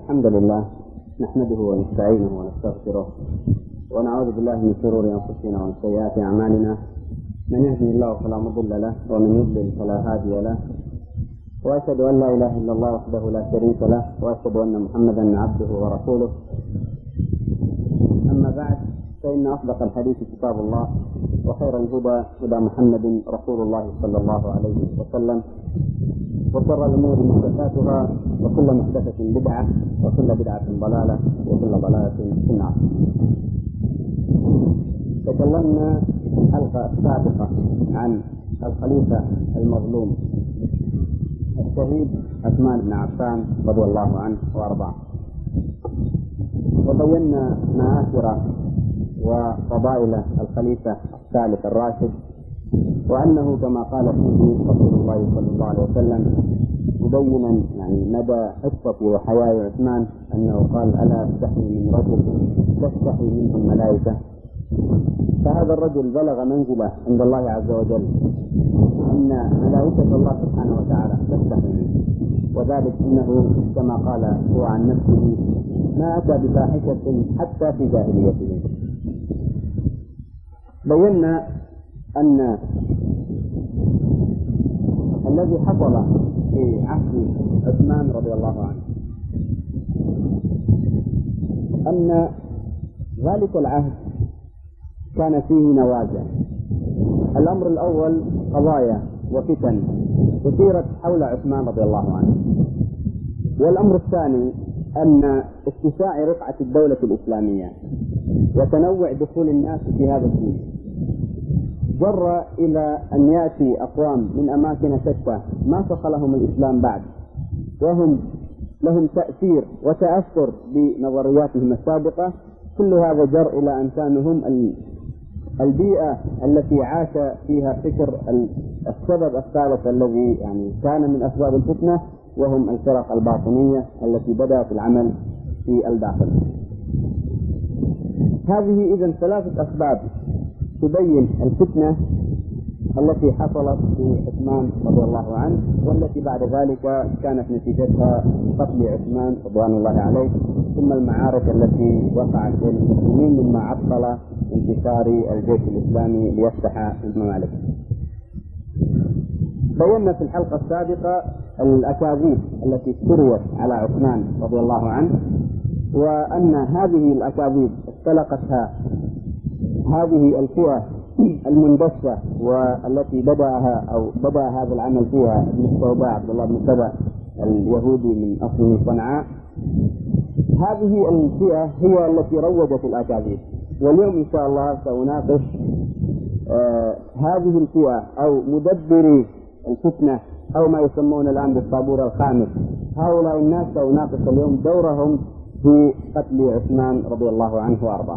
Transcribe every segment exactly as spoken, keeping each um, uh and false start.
الحمد لله نحمده ونستعينه ونستغفره ونعوذ بالله من شرور أنفسنا ومن سيئات أعمالنا، من يهده الله فلا مضل له ومن يضلل فلا هادي له، وأشهد أن لا إله إلا الله وحده لا شريك له، وأشهد أن محمدا عبده ورسوله. أما بعد، فإن أصدق الحديث كتاب الله، وخير الهدى هدى محمد رسول الله صلى الله عليه وسلم، وشر الأمور محدثاتها، وكل محدثة بدعة، وكل بدعة ضلالة، وكل ضلالة في النار. تكلمنا في الحلقة السابقة عن الخليفة المظلوم الشهيد عثمان بن عفان رضي الله عنه وأرضاه، وبينا مآثر وفضائل الخليفة الثالث الراشد، وأنه كما قال فيه رسول الله صلى الله عليه وسلم مبينا يعني مدى عفة وحياء عثمان، أنه قال: ألا أستحي من رجل تستحي منه الملائكة. فهذا الرجل بلغ منزلة عند الله عز وجل أن ملائكة الله سبحانه وتعالى تستحي منه، وذلك أنه كما قال هو عن نفسه: ما أتى بفاحشة حتى في جاهليته. بينا أن الذي حصل في عهد عثمان رضي الله عنه أن ذلك العهد كان فيه نوازع. الأمر الأول قضايا وفتن كثيرة حول عثمان رضي الله عنه، والأمر الثاني أن اتساع رقعة الدولة الإسلامية وتنوع دخول الناس في هذا الدين جر إلى أن يأتي أقوام من أماكن شتى ما صخلهم الإسلام بعد، وهم لهم تأثير وتأثر بنظرياتهم السابقة. كل هذا جر إلى أن كانوا هم البيئة التي عاش فيها فكر السبب الثالث الذي يعني كان من أسباب الفتنة، وهم الفرق الباطنية التي بدأت العمل في الداخل. هذه إذن ثلاثة أسباب تبين الفتنة التي حصلت في عثمان رضي الله عنه، والتي بعد ذلك كانت نتيجتها قتل عثمان رضوان الله عليه، ثم المعارك التي وقعت بين المسلمين مما عطل انتصار الجيش الإسلامي ليفتح الممالك. بينا في الحلقة السابقة الأكاذيب التي افتريت على عثمان رضي الله عنه، وأن هذه الأكاذيب استلقتها هذه الفئة المندسة والتي بدأها أو بدأ هذا العمل فيها ابن الصوباء عبد الله بن سبأ اليهودي من أصل صنعاء. هذه الفئة هي التي روجت الأكاذيب، واليوم إن شاء الله سأناقش آه هذه الفئة أو مدبري الفتنة أو ما يسمون الآن بالطابور الخامس. هؤلاء الناس سأناقش اليوم دورهم في قتل عثمان رضي الله عنه وأرضاه.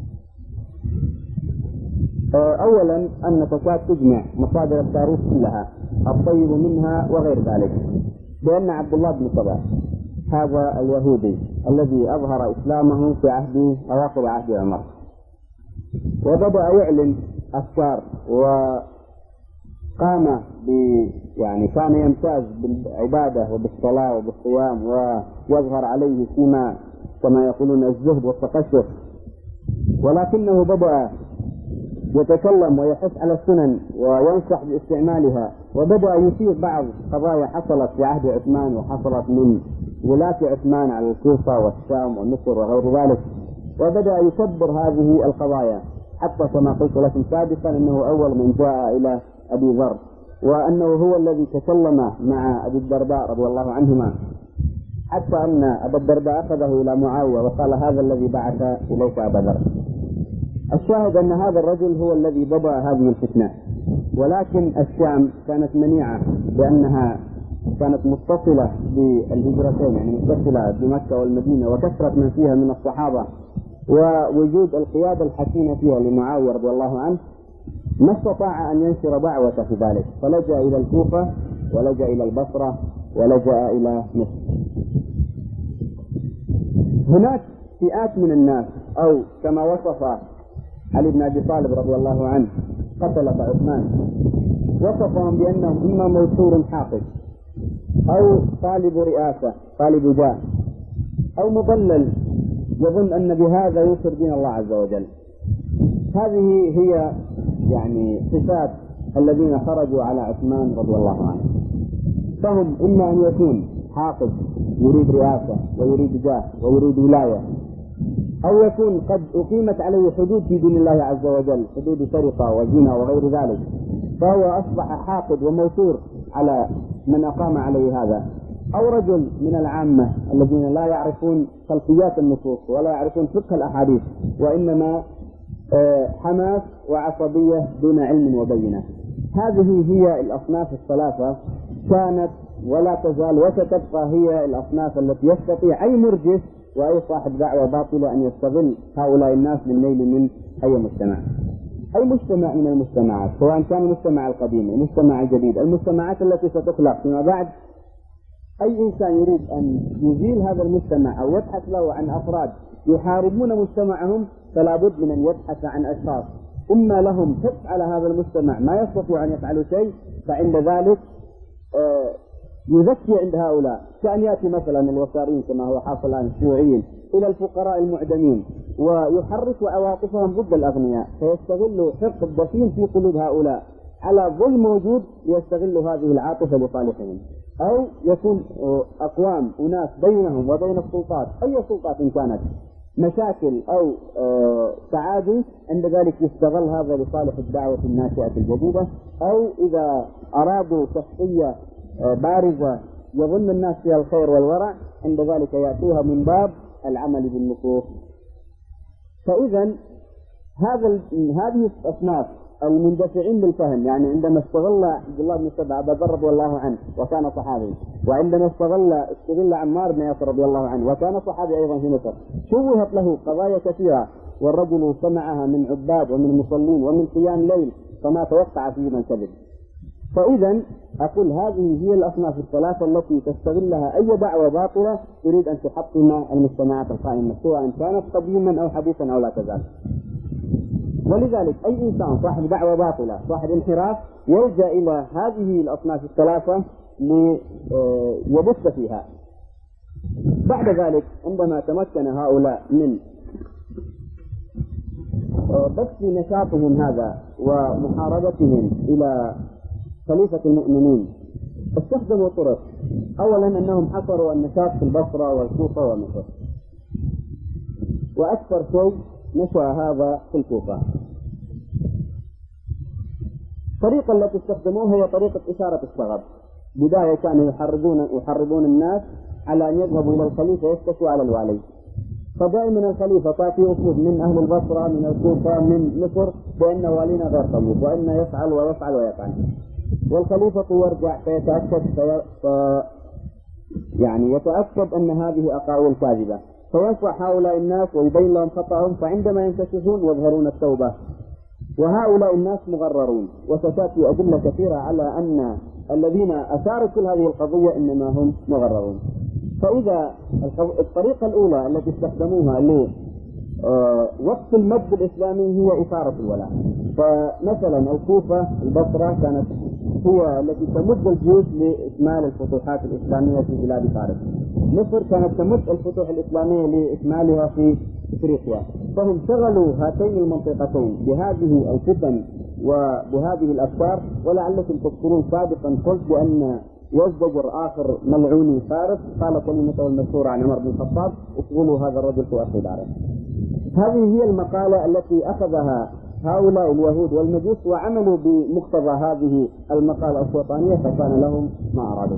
أولا أن تكاد تجمع مصادر التاريخ كلها الطيب منها وغير ذلك بأن عبد الله بن سبأ هذا اليهودي الذي أظهر إسلامه في عهد أواخر عهد عمر، وبدأ يعلن أفكار، وقام ب يعني كان يمتاز بالعبادة وبالصلاة وبالصيام، ويظهر عليه فيما كما يقولون الزهد والتقشف، ولكنه بدأ يتكلم ويحث على السنن وينصح باستعمالها، وبدأ يثير بعض قضايا حصلت في عهد عثمان وحصلت من ولاة عثمان على الكوفة والشام ومصر وغير ذلك، وبدأ يكبر هذه القضايا، حتى كما قلت لكم سابقا أنه أول من جاء إلى أبي ذر، وأنه هو الذي تكلم مع أبي الدرداء رضي الله عنهما، حتى أن أبا الدرداء أخذه إلى معاوية وقال: هذا الذي بعث إليك أبا ذر. الشاهد أن هذا الرجل هو الذي بدأ هذه الفتنة، ولكن الشام كانت منيعة لأنها كانت متصلة بالهجرتين، يعني متصلة بمكة والمدينة، وكثرة من فيها من الصحابة، ووجود القيادة الحكيمة فيها لمعاوية رضي الله عنه، ما استطاع أن ينشر دعوته في ذلك، فلجأ إلى الكوفة ولجأ إلى البصرة ولجأ إلى مصر. هناك فئات من الناس، أو كما وصف علي بن أبي طالب رضي الله عنه قتلة عثمان، وصفهم بأنهم إما موسور حاقد أو طالب رئاسة طالب جاه أو مضلل يظن أن بهذا ينصر دين الله عز وجل. هذه هي يعني صفات الذين خرجوا على عثمان رضي الله عنه. فهم إما أن يكون حاقد يريد رئاسة ويريد جاه ويريد ولاية، أو يكون قد أقيمت عليه حدود في دين الله عز وجل، حدود سرقة وزنا وغير ذلك، فهو أصبح حاقد وموثور على من أقام عليه هذا. أو رجل من العامة الذين لا يعرفون خلفيات النصوص ولا يعرفون فقه الأحاديث، وإنما حماس وعصبية دون علم وبينة. هذه هي الأصناف الثلاثة، كانت ولا تزال وستبقى هي الأصناف التي يستطيع أي مرجف وأي صاحب دعوة باطلة أن يستغل هؤلاء الناس للنيل من أي مجتمع. أي مجتمع من المجتمعات، سواء كان المجتمع القديم المجتمع الجديد، المجتمعات التي ستخلق فيما بعد، أي إنسان يريد أن يزيل هذا المجتمع أو يبحث له عن أفراد يحاربون مجتمعهم، فلا بد من أن يبحث عن أشخاص إما لهم حق على هذا المجتمع ما يستطيع أن يفعلوا شيء، فعند ذلك يذكي عند هؤلاء، كأن يأتي مثلا الوساريين كما هو حاصل الآن الشيوعيين إلى الفقراء المعدمين ويحرك عواطفهم ضد الأغنياء، فيستغل حقد الدفين في قلوب هؤلاء على ظلم موجود، يستغل هذه العاطفة لصالحهم. أو يكون أقوام أناس بينهم وبين السلطات، أي سلطات إن كانت، مشاكل أو تعادي، عند ذلك يستغل هذا لصالح الدعوة الناشئة الجديدة. أو إذا أرادوا شخصية بارزة يظن الناس فيها الخير والورع، عند ذلك يأتوها من باب العمل بالنصوص. فإذا هذا هذه الأصناف المندفعين بالفهم، يعني عندما استغل عبد الله بن سبع أبا ذر رضي الله عنه وكان صحابي، وعندما استغل استغل عمار بن ياسر رضي الله عنه وكان صحابي أيضا في مصر، شوهت له قضايا كثيرة، والرجل سمعها من عباد ومن مصلين ومن قيام ليل، فما توقع فيه من كذب. فإذا أقول هذه هي الأصناف الثلاثة التي تستغلها أي دعوة باطلة تريد أن تحطم المجتمعات القائمة، سواء كانت قديما أو حديثا أو لا تزال. ولذلك أي إنسان صاحب دعوة باطلة صاحب انحراف يلجأ إلى هذه الأصناف الثلاثة ليبث فيها. بعد ذلك عندما تمكن هؤلاء من بث نشاطهم هذا ومحاربتهم إلى خليفة المؤمنين، استخدموا طرق. أولا أنهم حصروا النشاط في البصرة والكوفة ومصر، وأكثر شيء نشأ هذا في الكوفة. الطريقة التي استخدموها هي طريقة إشارة الصغب. بداية كانوا يحرضون يحرضون الناس على أن يذهبوا إلى الخليفة يشتكوا على الوالي، فدائما الخليفة تأتي أفود من أهل البصرة من الكوفة من مصر بأن والينا غير طيب وأن يفعل ويفعل ويفعل، والخليفة يرجع فيتأكد في يعني يتأكد أن هذه أقاويل كاذبة، فينصح هؤلاء الناس ويبين لهم خطأهم، فعندما ينكشفون يظهرون التوبة. وهؤلاء الناس مغررون، وستأتي أدلة كثيرة على أن الذين أثاروا كل هذه القضية إنما هم مغررون. فإذا الطريقة الأولى التي استخدموها لوقف المد الإسلامي هي إثارة الولاء. فمثلا الكوفة البصرة كانت هي التي تمد الجيوش لإكمال الفتوحات الإسلامية في بلاد فارس، مصر كانت تمد الفتوح الإسلامية لإكمالها في إفريقيا، فهم شغلوا هاتين المنطقتين بهذه الفتن وبهذه الأفكار. ولعلكم تذكرون سابقا قلت بأن يزدجر آخر ملعوني فارس قال كلمته المشهورة عن عمر بن الخطاب: اشغلوا هذا الرجل في أرض داره. هذه هي المقالة التي أخذها هؤلاء اليهود والمجوس وعملوا بمقتضى هذه المقالة الشيطانية، فكان لهم ما أرادوا.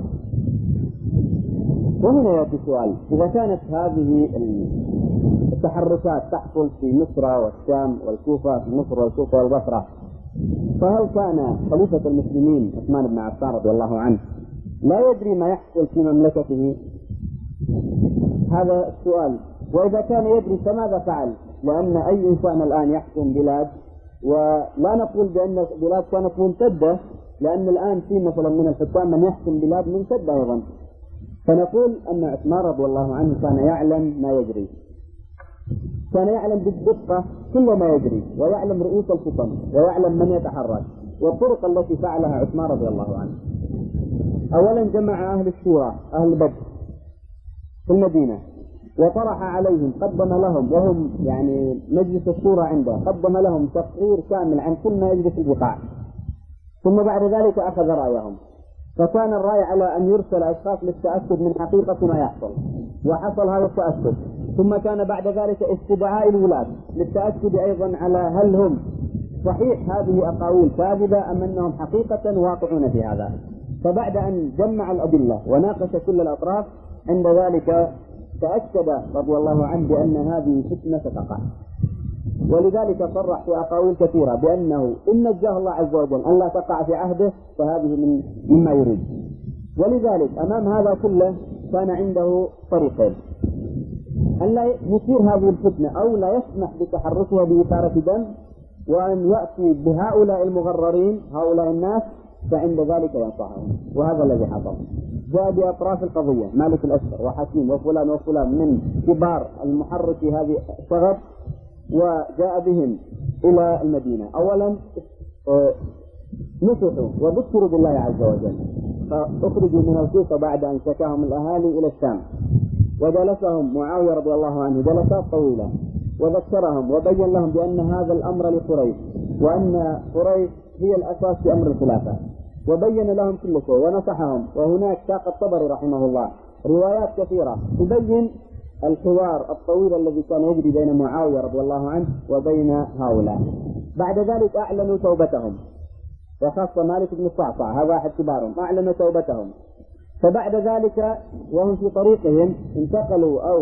وهنا يأتي السؤال: إذا كانت هذه التحركات تحصل في مصر والشام والكوفة، في مصر والكوفة والبصرة، فهل كان خليفة المسلمين عثمان بن عفان رضي الله عنه لا يدري ما يحصل في مملكته؟ هذا السؤال. وإذا كان يدري فماذا فعل؟ لأن أي إنسان الآن يحكم بلاد، ولا نقول بأن بلاد كانت ممتدة، لأن الآن في مثلا من الحكام من يحكم بلاد ممتدة أيضا، فنقول أن عثمان رضي الله عنه كان يعلم ما يجري، كان يعلم بالدقة كل ما يجري، ويعلم رؤوس الفتن، ويعلم من يتحرك، والطرق التي فعلها عثمان رضي الله عنه. أولا جمع أهل الشورى أهل بدر في المدينة، وطرح عليهم، قدم لهم وهم يعني مجلس الشورى عنده، قدم لهم تقرير كامل عن كل ما يجري في البقاع، ثم بعد ذلك أخذ رأيهم. فكان الرأي على أن يرسل أشخاص للتأكد من حقيقة ما يحصل، وحصل هذا التأكد. ثم كان بعد ذلك استدعاء الولاة للتأكد أيضا على هل هم صحيح هذه أقاويل كاذبة أم أنهم حقيقة واقعون في هذا. فبعد أن جمع الأدلة وناقش كل الأطراف، عند ذلك تأكد رضي الله عنه بأن هذه فتنة ستقع. ولذلك صرح في أقاويل كثيرة بأنه إن نجاه الله عز وجل أن لا تقع في عهده فهذه من مما يريد. ولذلك أمام هذا كله كان عنده طريقين: أن لا يثير هذه الفتنة أو لا يسمح بتحركها بإثارة دم، وأن يأتي بهؤلاء المغررين هؤلاء الناس فعند ذلك ينصحهم. وهذا الذي حصل. جاء بأطراف القضية مالك الأشهر وحكيم وفلان وفلان من كبار المحركي هذه الشغب، وجاء بهم إلى المدينة. أولا نصحوا وذكروا بالله عز وجل، فأخرجوا من الكوفة بعد أن شكاهم الأهالي إلى الشام، وجلسهم معاوية رضي الله عنه جلسات طويلة وذكرهم وبين لهم بأن هذا الأمر لقريش، وأن قريش هي الأساس في أمر الخلافة، وبين لهم كل شيء ونصحهم. وهناك ساق الطبري رحمه الله روايات كثيرة تبين الحوار الطويل الذي كان يجري بين معاوية رضي الله عنه وبين هؤلاء. بعد ذلك أعلنوا توبتهم، وخاصة مالك بن الصعصع هذا أحد كبارهم، أعلنوا توبتهم. فبعد ذلك وهم في طريقهم انتقلوا أو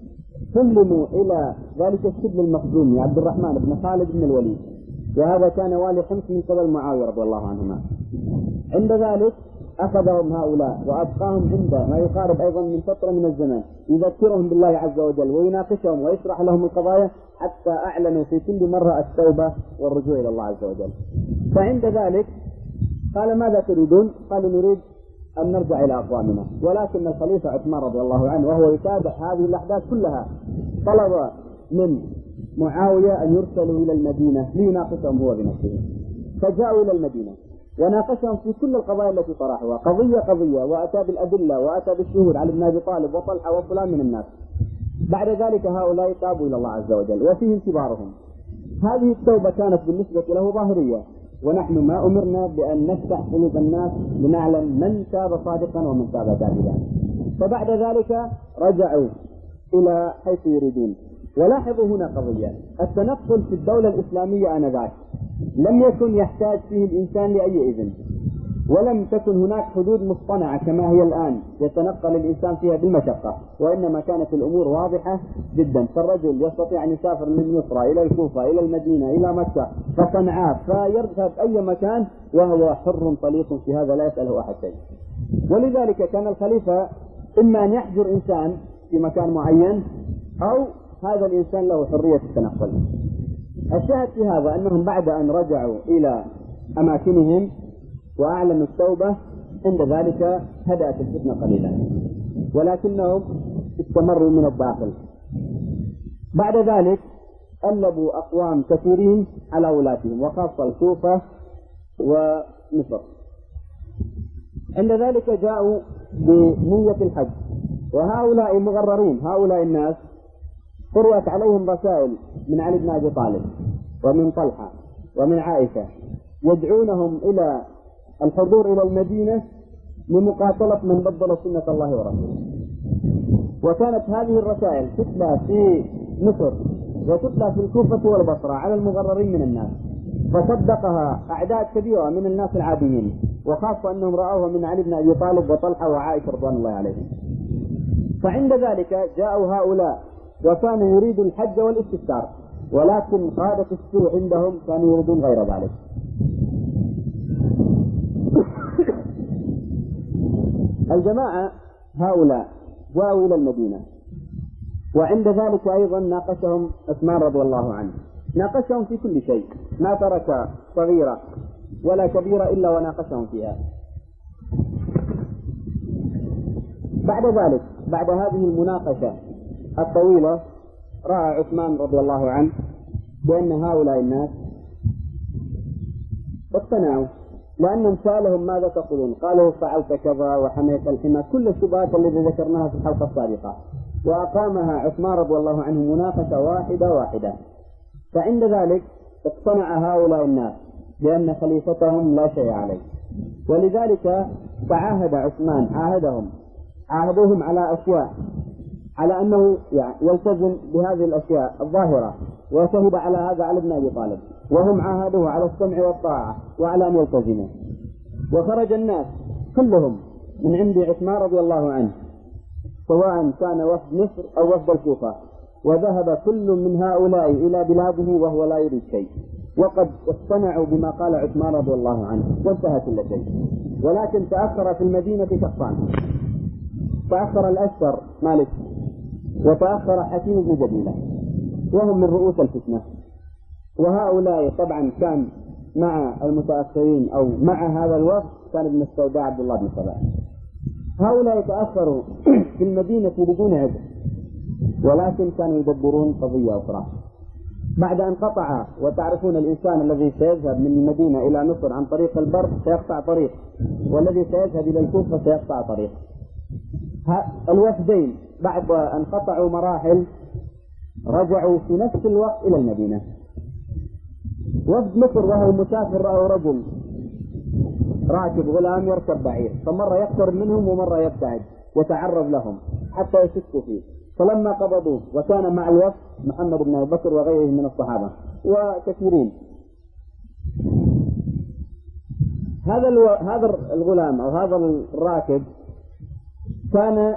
سلموا إلى ذلك الشبل المخزومي عبد الرحمن بن خالد بن الوليد، وهذا كان والي حمص من قبل معاوية رضي الله عنهما. عند ذلك أخذهم هؤلاء وأبقاهم عنده ما يقارب أيضا من فترة من الزمان، يذكرهم بالله عز وجل ويناقشهم ويشرح لهم القضايا، حتى أعلنوا في كل مرة التوبة والرجوع إلى الله عز وجل. فعند ذلك قال: ماذا تريدون؟ قالوا: نريد أن نرجع إلى أقوامنا. ولكن الخليفة عثمان رضي الله عنه وهو يتابع هذه الأحداث كلها طلب من معاوية أن يرسلوا إلى المدينة ليناقشهم هو بنفسه. فجاءوا إلى المدينة وناقشهم في كل القضايا التي طرحوها قضية قضية، وأتى بالأدلة وأتى بالشهود على ابن أبي طالب وطلحة وفلان من الناس. بعد ذلك هؤلاء تابوا إلى الله عز وجل وفيهم كبارهم. هذه التوبة كانت بالنسبة له ظاهرية، ونحن ما أمرنا بأن نفتح قلوب الناس لنعلم من تاب صادقا ومن تاب كاذبا. فبعد ذلك رجعوا إلى حيث يريدون. ولاحظوا هنا قضية: التنقل في الدولة الإسلامية آنذاك لم يكن يحتاج فيه الإنسان لأي إذن، ولم تكن هناك حدود مصطنعة كما هي الآن يتنقل الإنسان فيها بالمشقة، وإنما كانت الأمور واضحة جدا. فالرجل يستطيع أن يسافر من مصر إلى الكوفة إلى المدينة إلى مكة فصنعاء، فيرغب أي مكان وهو حر طليق في هذا، لا يسأله أحد شيء. ولذلك كان الخليفة إما أن يحجر إنسان في مكان معين، أو هذا الإنسان له حرية التنقل. الشاهد في هذا أنهم بعد أن رجعوا إلى أماكنهم وأعلنوا التوبة، عند ذلك هدأت الفتنة قليلا، ولكنهم استمروا من الداخل. بعد ذلك قلبوا أقوام كثيرين على ولاتهم، وخاصة الكوفة ومصر. عند ذلك جاءوا بنية الحج، وهؤلاء مغررين، هؤلاء الناس قرأت عليهم رسائل من علي بن أبي طالب ومن طلحة ومن عائشة يدعونهم إلى الحضور إلى المدينة لمقاتلة من بدل سنة الله ورسوله. وكانت هذه الرسائل تتلى في مصر وتتلى في الكوفة والبصرة على المغررين من الناس، فصدقها أعداد كبيرة من الناس العاديين، وخاصة أنهم رأوها من علي بن أبي طالب وطلحة وعائشة رضوان الله عليهم. فعند ذلك جاءوا هؤلاء وكانوا يريدوا الحج والاستفسار، ولكن قادة السوء عندهم كانوا يريدون غير ذلك. الجماعة هؤلاء جاءوا إلى المدينة، وعند ذلك أيضا ناقشهم عثمان رضي الله عنه، ناقشهم في كل شيء، ما ترك صغيرة ولا كبيرة إلا وناقشهم فيها. بعد ذلك بعد هذه المناقشة الطويلة رأى عثمان رضي الله عنه بأن هؤلاء الناس اقتنعوا، لأنهم سألهم: ماذا تقولون؟ قالوا: فعلت كذا وحميت الحمى، كل الشبهات التي ذكرناها في الحلقة السابقة. وأقامها عثمان رضي الله عنه مناقشة واحدة واحدة. فعند ذلك اقتنع هؤلاء الناس بأن خليفتهم لا شيء عليه، ولذلك تعاهد عثمان عاهدهم عاهدوهم على أشياء، على أنه يعني يلتزم بهذه الأشياء الظاهرة، وشهد على هذا علي بن أبي طالب، وهم عاهدوه على السمع والطاعة وعلى أن يلتزموا. وخرج الناس كلهم من عند عثمان رضي الله عنه، سواء كان وفد مصر أو وفد الكوفة، وذهب كل من هؤلاء إلى بلاده وهو لا يريد شيء، وقد اقتنعوا بما قال عثمان رضي الله عنه، وانتهى كل شيء. ولكن تأخر في المدينة شخصان، تأخر الأشتر مالك، وتأخر حكيم بن جبيلة، وهم من رؤوس الفتنة. وهؤلاء طبعا كان مع المتأخرين أو مع هذا الوفد كان ابن السوداء عبد الله بن سبأ. هؤلاء تأخروا في المدينة بدون عذر، ولكن كانوا يدبرون قضية أخرى. بعد أن قطع، وتعرفون الإنسان الذي سيذهب من المدينة إلى مصر عن طريق البر سيقطع طريق، والذي سيذهب إلى الكوفة سيقطع طريق. الوفدين بعد أن قطعوا مراحل رجعوا في نفس الوقت إلى المدينة. وفد مصر وهو مسافر رأوا رجل راكب غلام يركب بعير، فمرة يقترب منهم ومرة يبتعد وتعرض لهم حتى يشكوا فيه، فلما قبضوه، وكان مع الوفد محمد بن أبي بكر وغيره من الصحابة وكثيرين. هذا الو... هذا الغلام أو هذا الراكب كان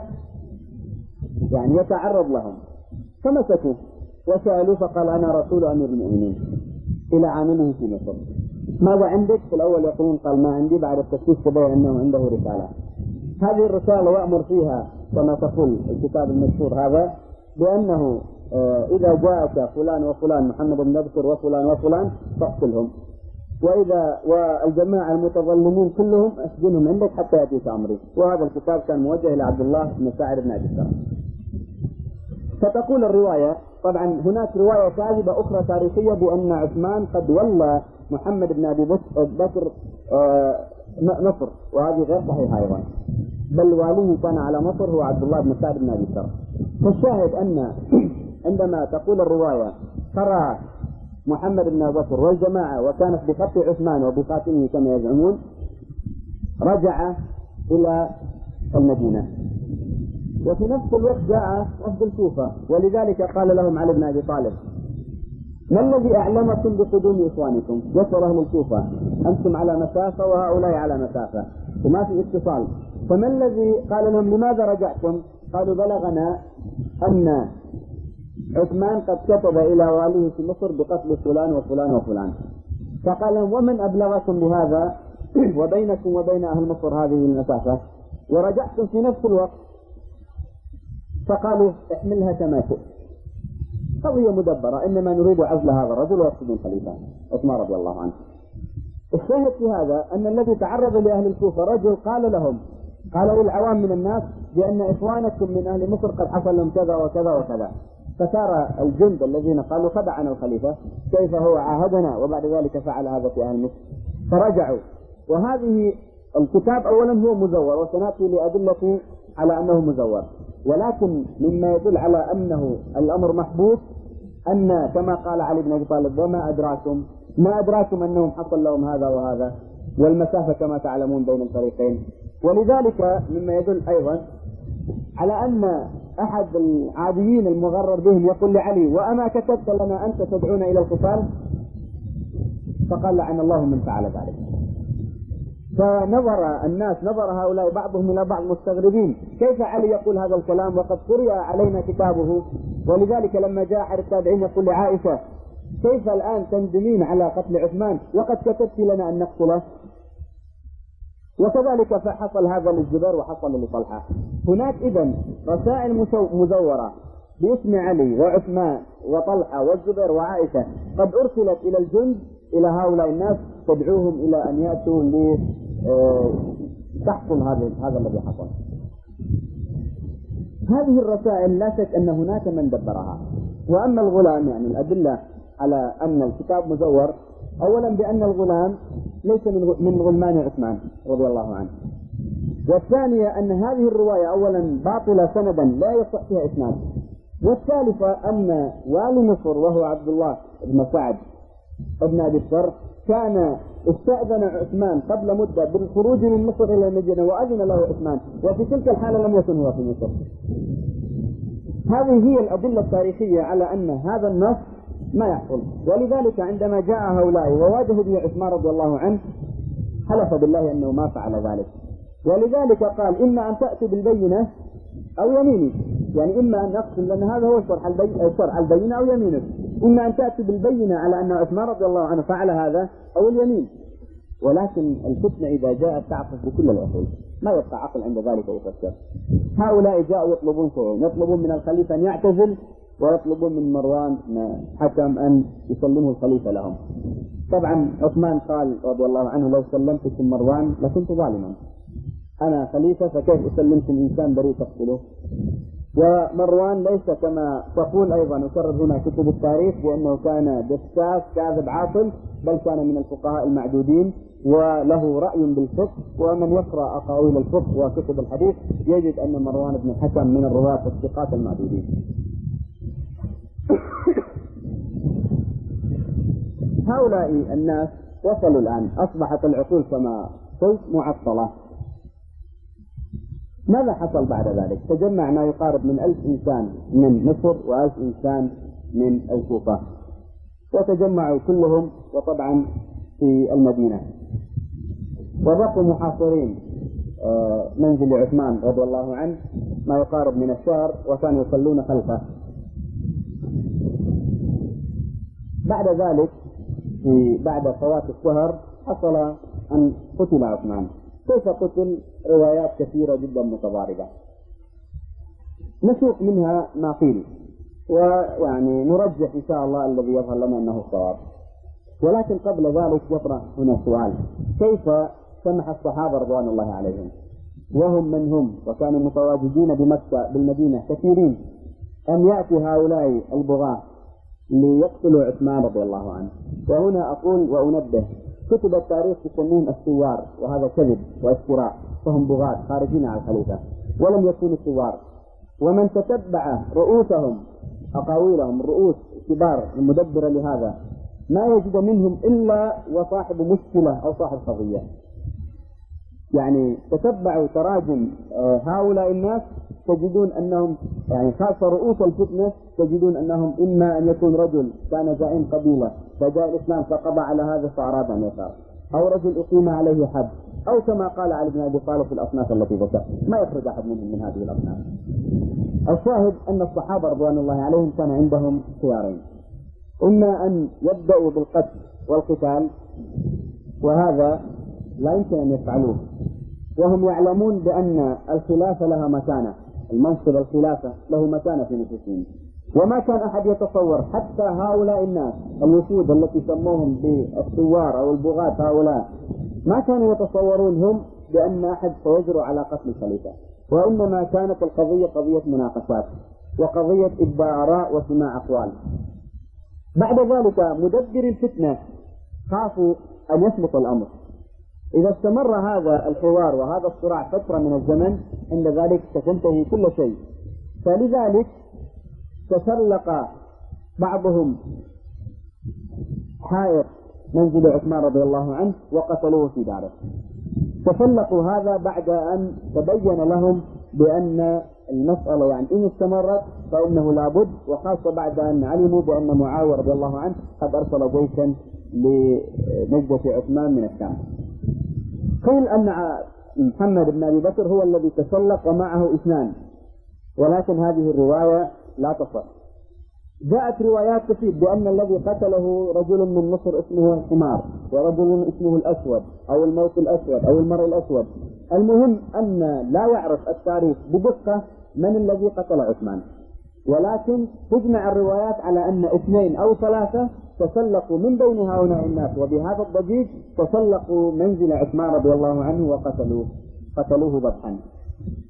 يعني يتعرض لهم، فمسكوه وسألوه، فقال أنا رسول أمير المؤمنين إلى عامله في مصر، ماذا عندك؟ في الأول يقولون قال ما عندي، بعد التفتيش تبين أنه عنده رسالة. هذه الرسالة يأمر فيها كما تقول الكتاب المشهور هذا بأنه إذا جاءك فلان وفلان محمد بن بكر وفلان وفلان فاقتلهم، وإذا والجماعة المتظلمين كلهم أسجنهم عندك حتى يأتيك أمري. وهذا الكتاب كان موجه إلى عبد الله بن سعد بن أبي سرح. فتقول الرواية، طبعا هناك رواية كاذبة أخرى تاريخية بأن عثمان قد ولى محمد بن أبي بكر مصر، وهذه غير صحيحة أيضا، بل واليه كان على مصر هو عبد الله بن سعد بن أبي سرح. فالشاهد أن عندما تقول الرواية ترى محمد بن أبي بكر والجماعة وكانت بخط عثمان وبخاتمه كما يزعمون، رجع إلى المدينة. وفي نفس الوقت جاء وفد الكوفة، ولذلك قال لهم علي بن أبي طالب ما الذي أعلمكم بقدوم إخوانكم؟ وصل أهل الكوفة، أنتم على مسافة وهؤلاء على مسافة وما في اتصال، فما الذي قال لهم لماذا رجعتم؟ قالوا بلغنا أن عثمان قد كتب إلى واليه في مصر بقتل فلان وفلان وفلان. فقال لهم ومن أبلغكم بهذا وبينكم وبين أهل مصر هذه المسافة ورجعتم في نفس الوقت؟ فقالوا احملها كما شئت، قضية مدبرة، إنما نريد عزل هذا الرجل ويقصد الخليفة عثمان رضي الله عنه. الشاهد في هذا أن الذي تعرض لأهل الكوفة رجل قال لهم، قال للعوام من الناس بأن إخوانكم من أهل مصر قد حصل لهم كذا وكذا وكذا. فصار الجند الذين قالوا خدعنا الخليفة، كيف هو عاهدنا وبعد ذلك فعل هذا في أهل مصر، فرجعوا. وهذه الكتاب أولا هو مزور، وسنأتي لأدلة على أنه مزور، ولكن مما يدل على أنه الأمر محبوس أن كما قال علي بن أبي طالب وما أدراكم ما أدراكم أنهم حصل لهم هذا وهذا، والمسافة كما تعلمون بين الفريقين. ولذلك مما يدل أيضا على أن أحد العاديين المغرر بهم يقول لعلي وأما كتبت لنا أنت تدعون إلى القتال؟ فقال لعن الله من فعل ذلك. فنظر الناس، نظر هؤلاء بعضهم إلى بعض مستغربين، كيف علي يقول هذا الكلام وقد قرئ علينا كتابه؟ ولذلك لما جاء أحد التابعين يقول لعائشة كيف الآن تندمين على قتل عثمان وقد كتبت لنا أن نقتله؟ وكذلك فحصل هذا للزبير وحصل لطلحة. هناك إذن رسائل مزورة باسم علي وعثمان وطلحة والزبير وعائشة قد أرسلت إلى الجند، إلى هؤلاء الناس تدعوهم إلى أن يأتوا لتحصل هذا هذا الذي حصل. هذه الرسائل لا شك أن هناك من دبرها. وأما الغلام، يعني الأدلة على أن الكتاب مزور، أولا بأن الغلام ليس من غلمان عثمان رضي الله عنه، والثانية أن هذه الرواية أولا باطلة سندا لا يصح فيها إسناد. والثالثة أن والي مصر وهو عبد الله بن سعد ابن أبي الصرح كان استأذن عثمان قبل مدة بالخروج من مصر إلى المدينة وأذن له عثمان، وفي تلك الحالة لم يكن هو في مصر. هذه هي الأدلة التاريخية على أن هذا النص ما يحصل. ولذلك عندما جاء هؤلاء وواجهوا به عثمان رضي الله عنه حلف بالله أنه ما فعل ذلك، ولذلك قال إما أن تأتي بالبينة أو يميني، يعني إما أن يقسم، لأن هذا هو شرح البي... شرح البينة أو يمينه، إما أن تأتي بالبينة على أن عثمان رضي الله عنه فعل هذا أو اليمين. ولكن الفتنة إذا جاءت تعطف بكل العقول، ما يبقى عقل عند ذلك يفكر. هؤلاء جاءوا يطلبون شيئين، يطلبون من الخليفة أن يعتزل، ويطلبون من مروان حكم أن يسلمه الخليفة لهم. طبعا عثمان قال رضي الله عنه لو سلمتكم مروان لكنت ظالما، أنا خليفة فكيف أسلمكم إنسان بريء تقتله؟ ومروان ليس كما تقول أيضا وكرر هنا كتب التاريخ بأنه كان دساس كاذب عاطل، بل كان من الفقهاء المعدودين وله رأي بالفقه، ومن يقرأ أقاويل الفقه وكتب الحديث يجد أن مروان بن الحكم من الرواة الثقات المعدودين. هؤلاء الناس وصلوا الآن، أصبحت العقول كما قلت معطلة. ماذا حصل بعد ذلك؟ تجمع ما يقارب من ألف إنسان من مصر وألف إنسان من الكوفة، وتجمعوا كلهم وطبعا في المدينة، وبقوا محاصرين منزل عثمان رضي الله عنه ما يقارب من الشهر، وكانوا يصلون خلفه. بعد ذلك في بعد فوات الشهر حصل أن قتل عثمان. كيف قتل؟ روايات كثيرة جدا متضاربة، نسوق منها ما قيل ويعني نرجح إن شاء الله الذي يظهر لنا أنه صواب. ولكن قبل ذلك يطرح هنا سؤال: كيف سمح الصحابة رضوان الله عليهم وهم من هم وكانوا متواجدين بمكة بالمدينة كثيرين أن يأتي هؤلاء البغاة ليقتلوا عثمان رضي الله عنه؟ وهنا أقول وأنبه: كتب التاريخ يسمون الثوار، وهذا كذب وافتراء، فهم بغاة خارجين على الخليفة ولم يكونوا ثوار. ومن تتبع رؤوسهم أقاويلهم الرؤوس كبار المدبرة لهذا ما يجد منهم إلا وصاحب مشكلة أو صاحب قضية. يعني تتبعوا تراجم هؤلاء الناس تجدون أنهم يعني خاصة رؤوس الفتنة تجدون أنهم إما أن يكون رجل كان زعيم قبيلة فجاء الإسلام فقضى على هذا فأراد أن يثار، أو رجل أقيم عليه حد، أو كما قال علي بن أبي طالب في الأصناف التي ذكر، ما يخرج أحد منهم من هذه الأصناف. الشاهد أن الصحابة رضوان الله عليهم كان عندهم خيارين: إما أن يبدأوا بالقتل والقتال، وهذا لا يمكن أن يفعلوه، وهم يعلمون بأن الخلافة لها مكانة، المنصب الخلافة له مكانة في نفوسهم. وما كان أحد يتصور، حتى هؤلاء الناس الوفود التي سموهم بالثوار أو البغاة هؤلاء، ما كانوا يتصورون هم بأن أحد سيجرؤ على قتل الخليفة، وإنما كانت القضية قضية مناقشات وقضية إتباع آراء وسماع أقوال. بعد ذلك مدبر الفتنة خافوا أن يثبت الأمر. إذا استمر هذا الحوار وهذا الصراع فترة من الزمن عند ذلك ستنتهي كل شيء، فلذلك تسلق بعضهم حائط منزل عثمان رضي الله عنه وقتلوه في داره. تسلقوا هذا بعد أن تبين لهم بأن المسألة يعني إن استمرت فإنه لابد، وخاصة بعد أن علموا بأن معاوية رضي الله عنه قد أرسل جيشا لنجدة عثمان من الشام. قيل أن محمد بن أبي بكر هو الذي تسلق ومعه اثنان، ولكن هذه الرواية لا تصح. جاءت روايات كثير بأن الذي قتله رجل من مصر اسمه الحمار، ورجل اسمه الأسود أو الموت الأسود أو المرء الأسود. المهم أن لا يعرف التاريخ بدقة من الذي قتل عثمان، ولكن تجمع الروايات على أن اثنين أو ثلاثة تسلقوا من بين هؤلاء الناس، وبهذا الضجيج تسلقوا منزل عثمان رضي الله عنه وقتلوه قتلوه ذبحا.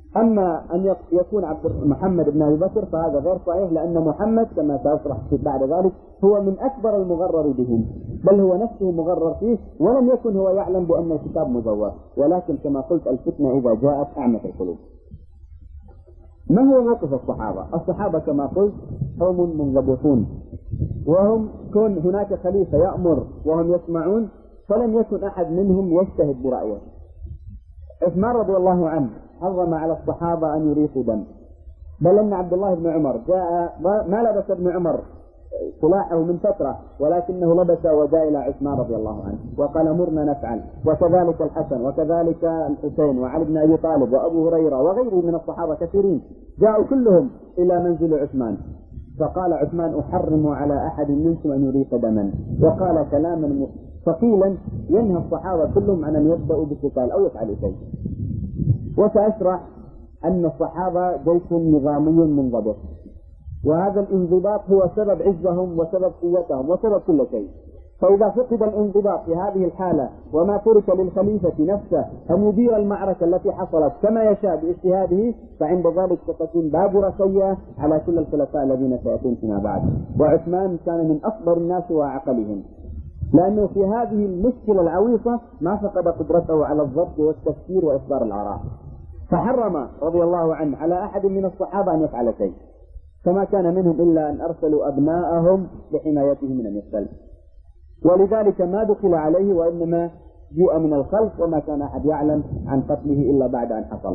أما أن يكون عبد محمد بن أبي بكر فهذا غير صحيح، لأن محمد كما سأشرح بعد ذلك هو من أكبر المغرر بهم، بل هو نفسه مغرر فيه، ولم يكن هو يعلم بأن الكتاب مزور، ولكن كما قلت الفتنة إذا جاءت أعمت القلوب. ما هو موقف الصحابة؟ الصحابة كما قلت قوم منضبطون، وهم كون هناك خليفة يأمر وهم يسمعون، فلم يكن أحد منهم يجتهد برأيه. عثمان رضي الله عنه حرم على الصحابة أن يريقوا دم، بل أن عبد الله بن عمر جاء ما لبس ابن عمر سلاحه من فترة، ولكنه لبس وجاء إلى عثمان رضي الله عنه وقال مرنا نفعل، وكذلك الحسن وكذلك الحسين وعلي بن أبي طالب وأبو هريرة وغيره من الصحابة كثيرين جاءوا كلهم إلى منزل عثمان، فقال عثمان أحرم على أحد منكم أن يريق دما، وقال كلاما ثقيلا ينهى الصحابة كلهم عن أن يبدأوا بالقتال أو يفعلوا شيء. وسأشرح أن الصحابة جيش نظامي منضبط، وهذا الانضباط هو سبب عزهم وسبب قوتهم وسبب كل شيء. فإذا فقد الانضباط في هذه الحالة وما ترك للخليفة نفسه أن يدير المعركة التي حصلت كما يشاء باجتهاده، فعند ذلك ستكون باب رسية على كل الخلفاء الذين سيأتون فيما بعد. وعثمان كان من أصبر الناس وعقلهم، لأنه في هذه المشكلة العويصة ما فقد قدرته على الضبط والتفكير وإصدار الآراء، فحرم رضي الله عنه على أحد من الصحابة أن يفعل شيء، فما كان منهم إلا أن أرسلوا أبناءهم لحمايته من المقتل، ولذلك ما دخل عليه وإنما جاء من الخلف، وما كان أحد يعلم عن قتله إلا بعد أن حصل.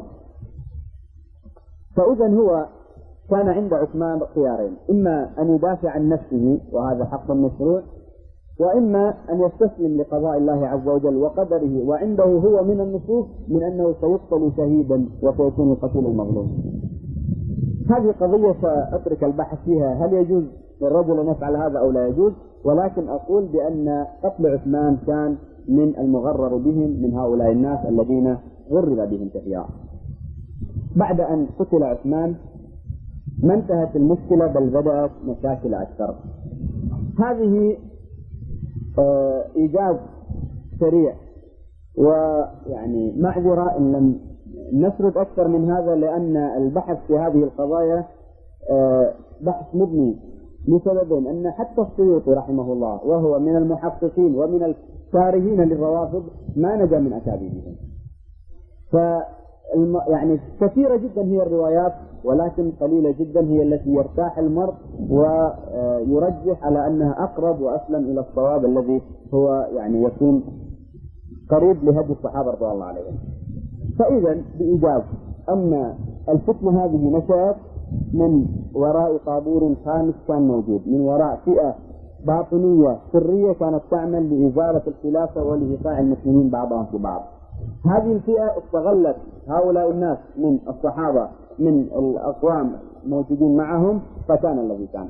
فإذا هو كان عند عثمان خيارين، إما أن يدافع عن نفسه وهذا حق مشروع، وإما أن يستسلم لقضاء الله عز وجل وقدره، وعنده هو من النصوص من أنه سيقتل شهيدا وسيكون القتيل المظلوم. هذه قضية سأترك البحث فيها، هل يجوز للرجل أن يفعل هذا أو لا يجوز، ولكن أقول بأن قتل عثمان كان من المغرر بهم من هؤلاء الناس الذين غرر بهم كثيرا. بعد أن قتل عثمان ما انتهت المشكلة، بل بدأت مشاكل أكثر. هذه إيجاز سريع، ويعني معذرة إن لم نسرد أكثر من هذا، لأن البحث في هذه القضايا بحث مبني لسببين: أن حتى السيوطي رحمه الله وهو من المحققين ومن الكارهين للروافض ما نجا من أكاذيبهم. ف يعني كثيرة جدا هي الروايات، ولكن قليلة جدا هي التي يرتاح المرء ويرجح على أنها أقرب وأسلم إلى الصواب الذي هو يعني يكون قريب لهدي الصحابة رضي الله عليهم. فإذا بإيجاز أن الفتنة هذه نشأت من وراء طابور خامس كان موجود، من وراء فئة باطنية سرية كانت تعمل لإزالة الخلافة ولإيقاع المسلمين بعضهم في بعض. هذه الفئة استغلت هؤلاء الناس من الصحابة من الأقوام موجودين معهم، فكان الذي كان.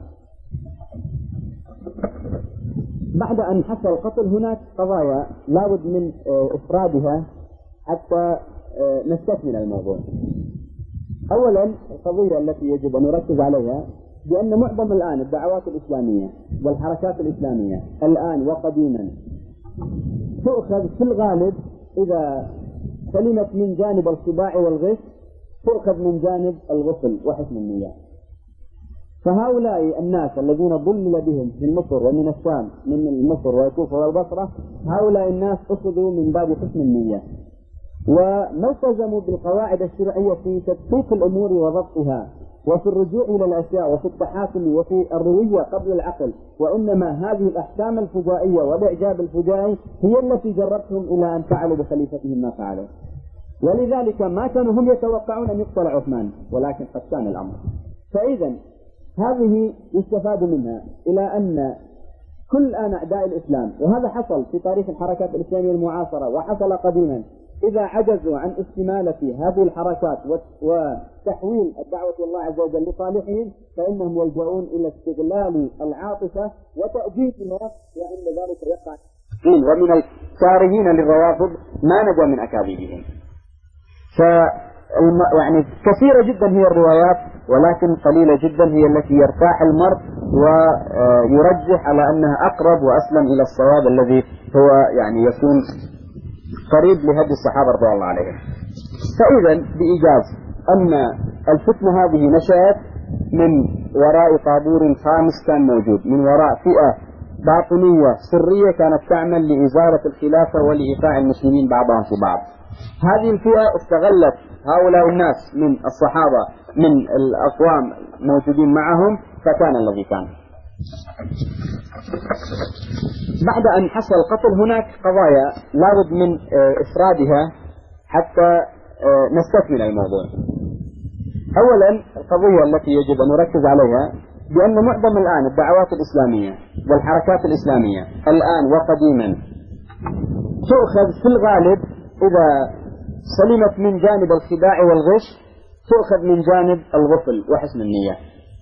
بعد أن حصل القتل هناك قضايا لابد من إفرادها حتى نستكمل الموضوع. أولا القضية التي يجب أن نركز عليها بأن معظم الآن الدعوات الإسلامية والحركات الإسلامية الآن وقديما تؤخذ في الغالب إذا سلمت من جانب الصباع والغش تؤخذ من جانب الغسل وحسن النية. فهؤلاء الناس الذين ضلل بهم في مصر ومن الشام من مصر والكوفة والبصرة، هؤلاء الناس أخذوا من باب حسن النية وما التزموا بالقواعد الشرعية في تدقيق الأمور وضبطها وفي الرجوع إلى الأشياء وفي التحاكم وفي الروية قبل العقل، وإنما هذه الأحكام الفجائية والإعجاب الفجائي هي التي جرتهم إلى أن فعلوا بخليفتهم ما فعلوا. ولذلك ما كانوا هم يتوقعون أن يقتل عثمان، ولكن قد كان الأمر. فإذا هذه يستفاد منها إلى أن كل آن أعداء الإسلام، وهذا حصل في تاريخ الحركات الإسلامية المعاصرة وحصل قديما، إذا عجزوا عن استمالة هذه الحركات وتحويل الدعوة الله عز وجل لصالحهم، فإنهم يلجؤون إلى استغلال العاطفة وتأجيجها، وعند ذلك يقع ومن الكارهين للروافض ما نجا من أكاذيبهم. ف يعني كثيرة جدا هي الروايات، ولكن قليلة جدا هي التي يرتاح المرء ويرجح على أنها أقرب وأسلم إلى الصواب الذي هو يعني يكون قريب لهدي الصحابة رضي الله عليهم. فإذا بإيجاز أن الفتنة هذه نشأت من وراء طابور خامس كان موجود، من وراء فئة باطنية سرية كانت تعمل لإزالة الخلافة ولإيقاع المسلمين بعضهم في بعض. هذه الفئة استغلت هؤلاء الناس من الصحابة من الأقوام موجودين معهم فكان الذي كان. بعد أن حصل القتل هناك قضايا لابد من إفرادها حتى نستكمل الموضوع. أولا القضية التي يجب أن نركز عليها بأن معظم الآن الدعوات الإسلامية والحركات الإسلامية الآن وقديما تؤخذ في الغالب إذا سلمت من جانب الخداع والغش تؤخذ من جانب الغفل وحسن النية.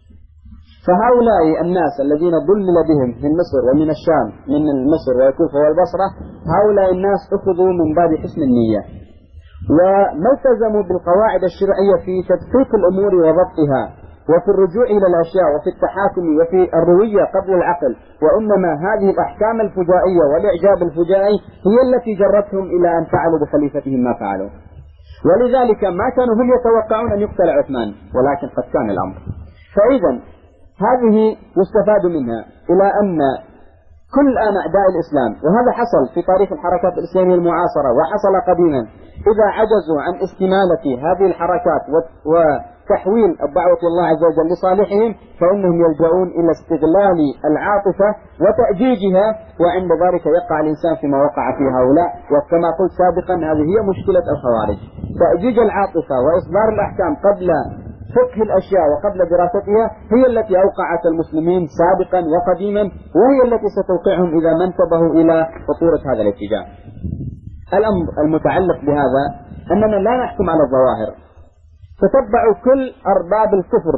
فهؤلاء الناس الذين ضلل بهم من مصر ومن الشام من مصر والكوفة والبصرة هؤلاء الناس أخذوا من باب حسن النية وما التزموا بالقواعد الشرعية في تدقيق الأمور وضبطها وفي الرجوع إلى الأشياء وفي التحاكم وفي الروية قبل العقل، وإنما هذه الأحكام الفجائية والإعجاب الفجائي هي التي جرتهم إلى أن فعلوا بخليفتهم ما فعلوا. ولذلك ما كانوا هم يتوقعون أن يقتل عثمان ولكن قد كان الأمر. فإذا هذه يستفاد منها إلى أن كل الآن أعداء الإسلام، وهذا حصل في تاريخ الحركات الإسلامية المعاصرة وحصل قديما، إذا عجزوا عن استمالة هذه الحركات وتحويل الدعوة الله عز وجل لصالحهم فإنهم يلجؤون إلى استغلال العاطفة وتأجيجها، وعند ذلك يقع الإنسان فيما وقع في هؤلاء. وكما قلت سابقا هذه هي مشكلة الخوارج، تأجيج العاطفة وإصدار الأحكام قبل فقه الأشياء وقبل دراستها هي التي أوقعت المسلمين سابقا وقديما، وهي التي ستوقعهم إذا ما انتبهوا إلى خطورة هذا الاتجاه. الأمر المتعلق بهذا أننا لا نحكم على الظواهر. تتبعوا كل أرباب الكفر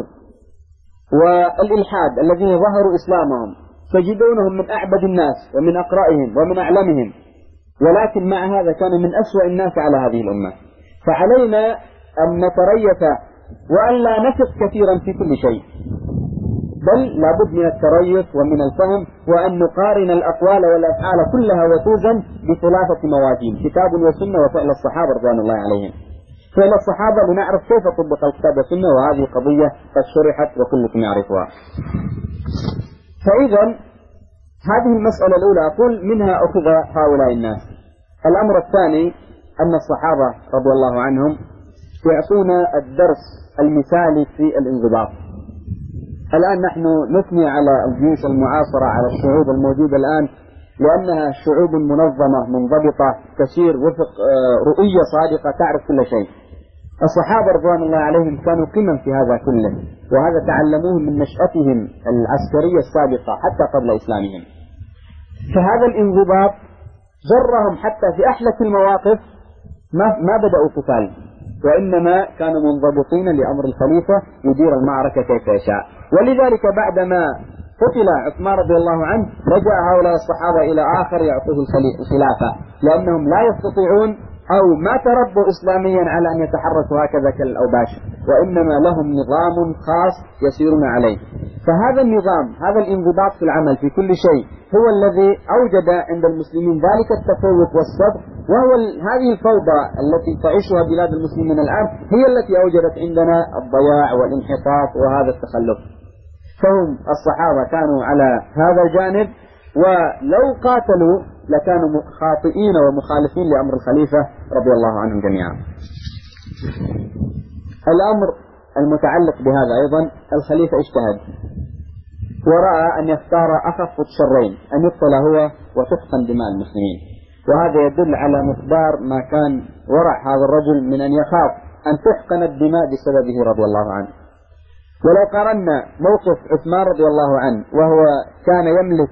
والإلحاد الذين ظهروا إسلامهم تجدونهم من أعبد الناس ومن أقرائهم ومن أعلمهم، ولكن مع هذا كانوا من أسوأ الناس على هذه الأمة. فعلينا أن نتريث وأن لا نثق كثيرا في كل شيء، بل لابد من التريث ومن الفهم وأن نقارن الأقوال والأفعال كلها وتوزن بثلاثة موازين: كتاب وسنة وفعل الصحابة رضوان الله عليهم. فعل الصحابة لنعرف كيف طبق الكتاب والسنة، وهذه قضية قد شرحت وكلكم يعرفها. فإذا هذه المسألة الأولى أقول منها أخذ هؤلاء الناس. الأمر الثاني أن الصحابة رضي الله عنهم يعطونا الدرس المثالي في الانضباط. الآن نحن نثني على الجيوش المعاصرة على الشعوب الموجودة الآن لأنها شعوب منظمة منضبطة تسير وفق رؤية صادقة تعرف كل شيء. الصحابة رضوان الله عليهم كانوا قمم في هذا كله، وهذا تعلموه من نشأتهم العسكرية السابقة حتى قبل إسلامهم. فهذا الانضباط جرهم حتى في أحلك المواقف ما, ما بدأوا قتال، وإنما كانوا منضبطين لأمر الخليفة يدير المعركة كيف يشاء. ولذلك بعدما قتل عثمان رضي الله عنه رجع هؤلاء الصحابة إلى آخر يعطوه الخلافة، لأنهم لا يستطيعون أو ما تربوا إسلاميا على أن يتحركوا هكذا كالأوباش، وإنما لهم نظام خاص يسيرون عليه. فهذا النظام هذا الانضباط في العمل في كل شيء هو الذي أوجد عند المسلمين ذلك التفوق والصبر، وهو هذه الفوضى التي تعيشها بلاد المسلمين الآن هي التي أوجدت عندنا الضياع والانحطاط وهذا التخلف. فهم الصحابة كانوا على هذا الجانب، ولو قاتلوا لكانوا خاطئين ومخالفين لأمر الخليفة رضي الله عنهم جميعا. الأمر المتعلق بهذا أيضا الخليفة اجتهد ورأى أن يختار أخف الشرين، أن يقتل هو وتحقن دماء المسلمين، وهذا يدل على مقدار ما كان ورع هذا الرجل من أن يخاف أن تحقن الدماء بسببه رضي الله عنه. ولو قارنا موقف عثمان رضي الله عنه وهو كان يملك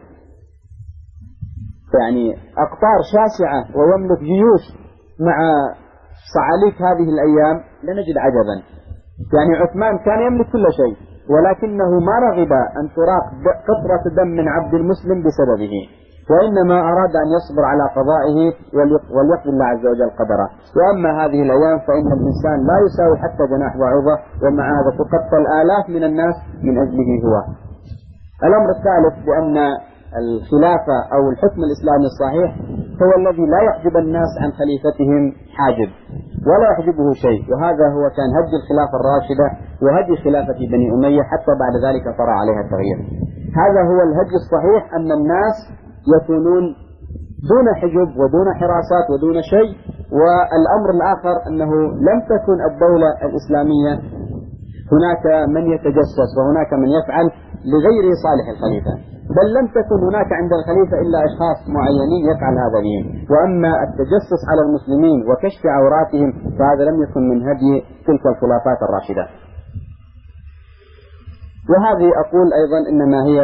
يعني أقطار شاسعة ويملك جيوش مع صعاليك هذه الأيام لنجد عجبا. يعني عثمان كان يملك كل شيء ولكنه ما رغب أن تراق قطرة دم من عبد المسلم بسببه، وإنما أراد أن يصبر على قضائه وليقضي الله عز وجل قدره. وأما هذه الأيام فإن الإنسان لا يساوي حتى جناح بعوضة، ومع هذا تقتل آلاف من الناس من أجله هو. الأمر الثالث بأن الخلافة أو الحكم الإسلامي الصحيح هو الذي لا يحجب الناس عن خليفتهم حاجب، ولا يحجبه شيء. وهذا هو كان هدي الخلافة الراشدة وهدي خلافة بني أمية حتى بعد ذلك طرأ عليها التغيير. هذا هو الهدي الصحيح، أن الناس يكونون دون حجب ودون حراسات ودون شيء. والأمر الآخر أنه لم تكن الدولة الإسلامية هناك من يتجسس وهناك من يفعل لغير صالح الخليفة، بل لم تكن هناك عند الخليفة إلا أشخاص معينين يفعل هذا بهم. وأما التجسس على المسلمين وكشف عوراتهم فهذا لم يكن من هدي تلك الخلافات الراشدة. وهذه أقول أيضا إنما هي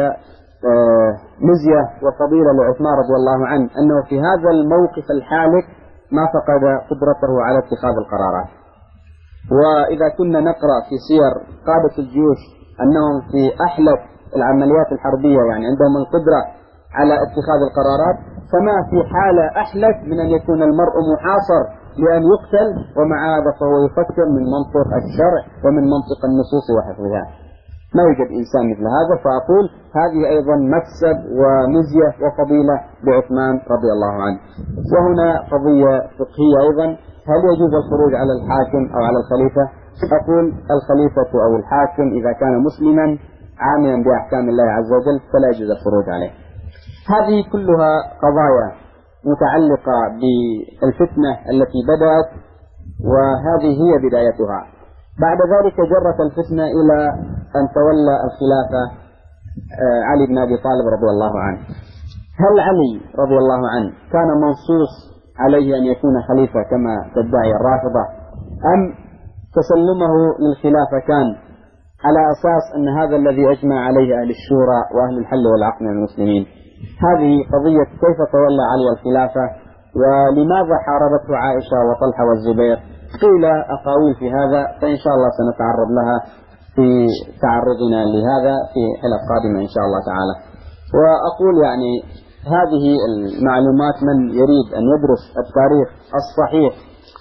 مزية وفضيلة لعثمان رضي الله عنه، أنه في هذا الموقف الحالك ما فقد قدرته على اتخاذ القرارات. وإذا كنا نقرأ في سير قادة الجيوش أنهم في أحلك العمليات الحربية يعني عندهم القدرة على اتخاذ القرارات، فما في حالة أحلك من أن يكون المرء محاصر لأن يقتل، ومع هذا فهو يفكر من منطق الشرع ومن منطق النصوص وحفظها. ما يوجد إنسان مثل هذا. فأقول هذه أيضا مكسب ومزية وفضيلة لعثمان رضي الله عنه. وهنا قضية فقهية أيضا، هل يجوز الخروج على الحاكم أو على الخليفة؟ أقول الخليفة أو الحاكم إذا كان مسلما عاملا بأحكام الله عز وجل فلا يجوز الخروج عليه. هذه كلها قضايا متعلقة بالفتنة التي بدأت، وهذه هي بدايتها. بعد ذلك جرت الفتنة إلى أن تولى الخلافة علي بن أبي طالب رضي الله عنه. هل علي رضي الله عنه كان منصوص عليه أن يكون خليفة كما تدعي الرافضة، أم تسلمه للخلافة كان على أساس أن هذا الذي أجمع عليه أهل الشورى وأهل الحل والعقد من المسلمين؟ هذه قضية كيف تولى علي الخلافة، ولماذا حاربته عائشة وطلحة والزبير. قيل أقاويل في هذا، فإن شاء الله سنتعرض لها في تعرضنا لهذا في حلقة قادمة إن شاء الله تعالى. وأقول يعني هذه المعلومات من يريد أن يدرس التاريخ الصحيح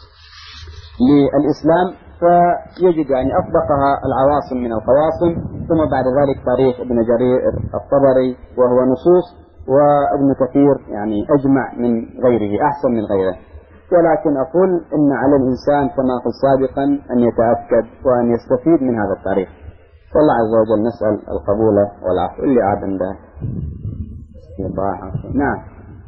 للإسلام فيجد يعني أطبقها العواصم من القواصم، ثم بعد ذلك تاريخ ابن جرير الطبري وهو نصوص، وابن كثير يعني أجمع من غيره أحسن من غيره. ولكن أقول إن على الإنسان كما قلت سابقا أن يتأكد وأن يستفيد من هذا التاريخ. والله عز وجل نسأل القبول والعفو اللي عاد عنده. نعم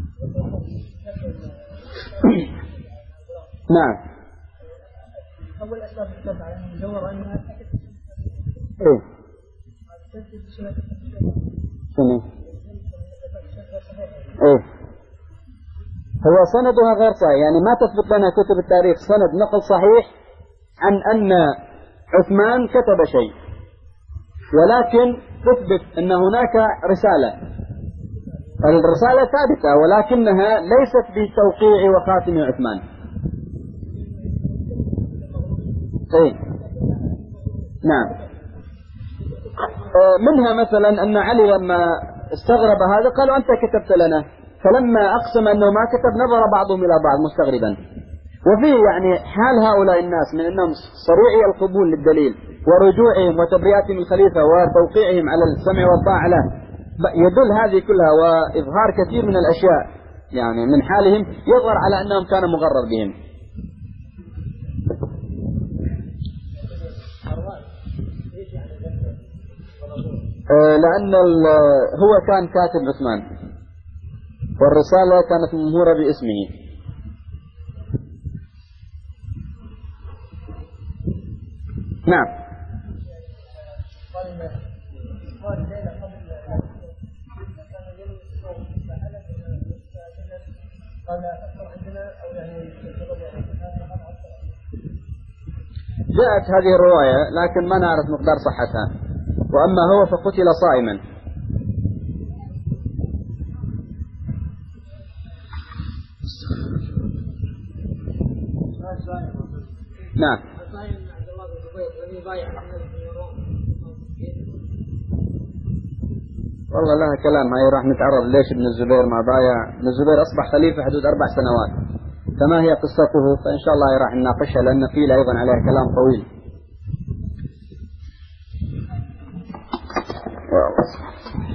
نعم أول أسباب السبعة يعني مدور أنها إيه شنو إيه هو سندها غير صحيح، يعني ما تثبت لنا كتب التاريخ سند نقل صحيح عن أن عثمان كتب شيء، ولكن تثبت أن هناك رسالة. الرسالة ثابتة ولكنها ليست بتوقيع وخاتم عثمان. إيه نعم. منها مثلا أن علي لما استغرب هذا قالوا أنت كتبت لنا، فلما أقسم أنه ما كتب نظر بعضهم إلى بعض مستغربا. وفيه يعني حال هؤلاء الناس من أنهم صريعي القبول للدليل ورجوعهم وتبرئتهم الخليفة وتوقيعهم على السمع والطاعة له يدل هذه كلها، وإظهار كثير من الأشياء يعني من حالهم يظهر على أنهم كانوا مغرر بهم. لأن هو كان كاتب عثمان والرسالة كانت ممهورة باسمه. نعم جاءت هذه الرواية لكن ما نعرف مقدار صحتها. وأما هو فقتل صائما. نعم والله لها كلام، هاي راح نتعرض ليش ابن الزبير ما بايع. ابن الزبير أصبح خليفة حدود أربع سنوات، فما هي قصته؟ فإن شاء الله راح نناقشها لأن فيه أيضا عليها كلام طويل. والله